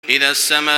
إذا السماء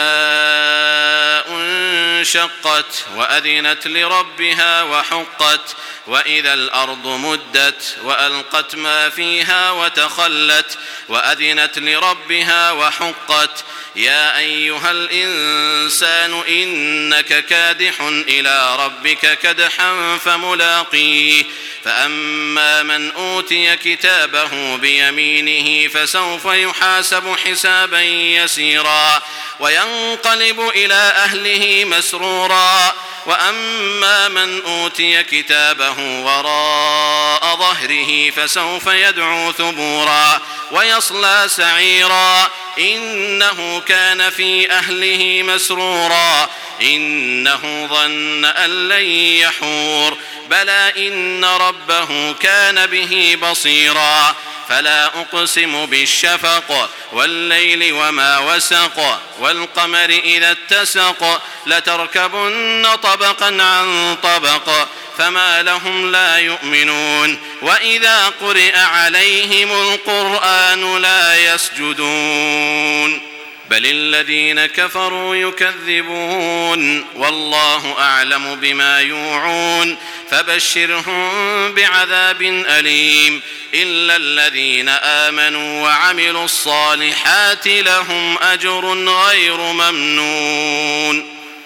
انشقت وأذنت لربها وحقت وإذا الأرض مدت وألقت ما فيها وتخلت وأذنت لربها وحقت يا أيها الإنسان إنك كادح إلى ربك كدحا فملاقيه فأما من أوتي كتابه بيمينه فسوف يحاسب حسابا يسيرا وينقلب إلى أهله مسرورا وأما من أوتي كتابه وراء ظهره فسوف يدعو ثبورا ويصلى سعيرا إنه كان في أهله مسرورا إنه ظن أن لن يحور بلى إن ربه كان به بصيرا فلا أقسم بالشفق والليل وما وسق والقمر إذا اتسق لتركبن طبقا عن طبق فما لهم لا يؤمنون وإذا قرئ عليهم القرآن لا يسجدون بل الذين كفروا يكذبون والله أعلم بما يوعون فبشرهم بعذاب أليم إلا الذين آمنوا وعملوا الصالحات لهم أجر غير ممنون.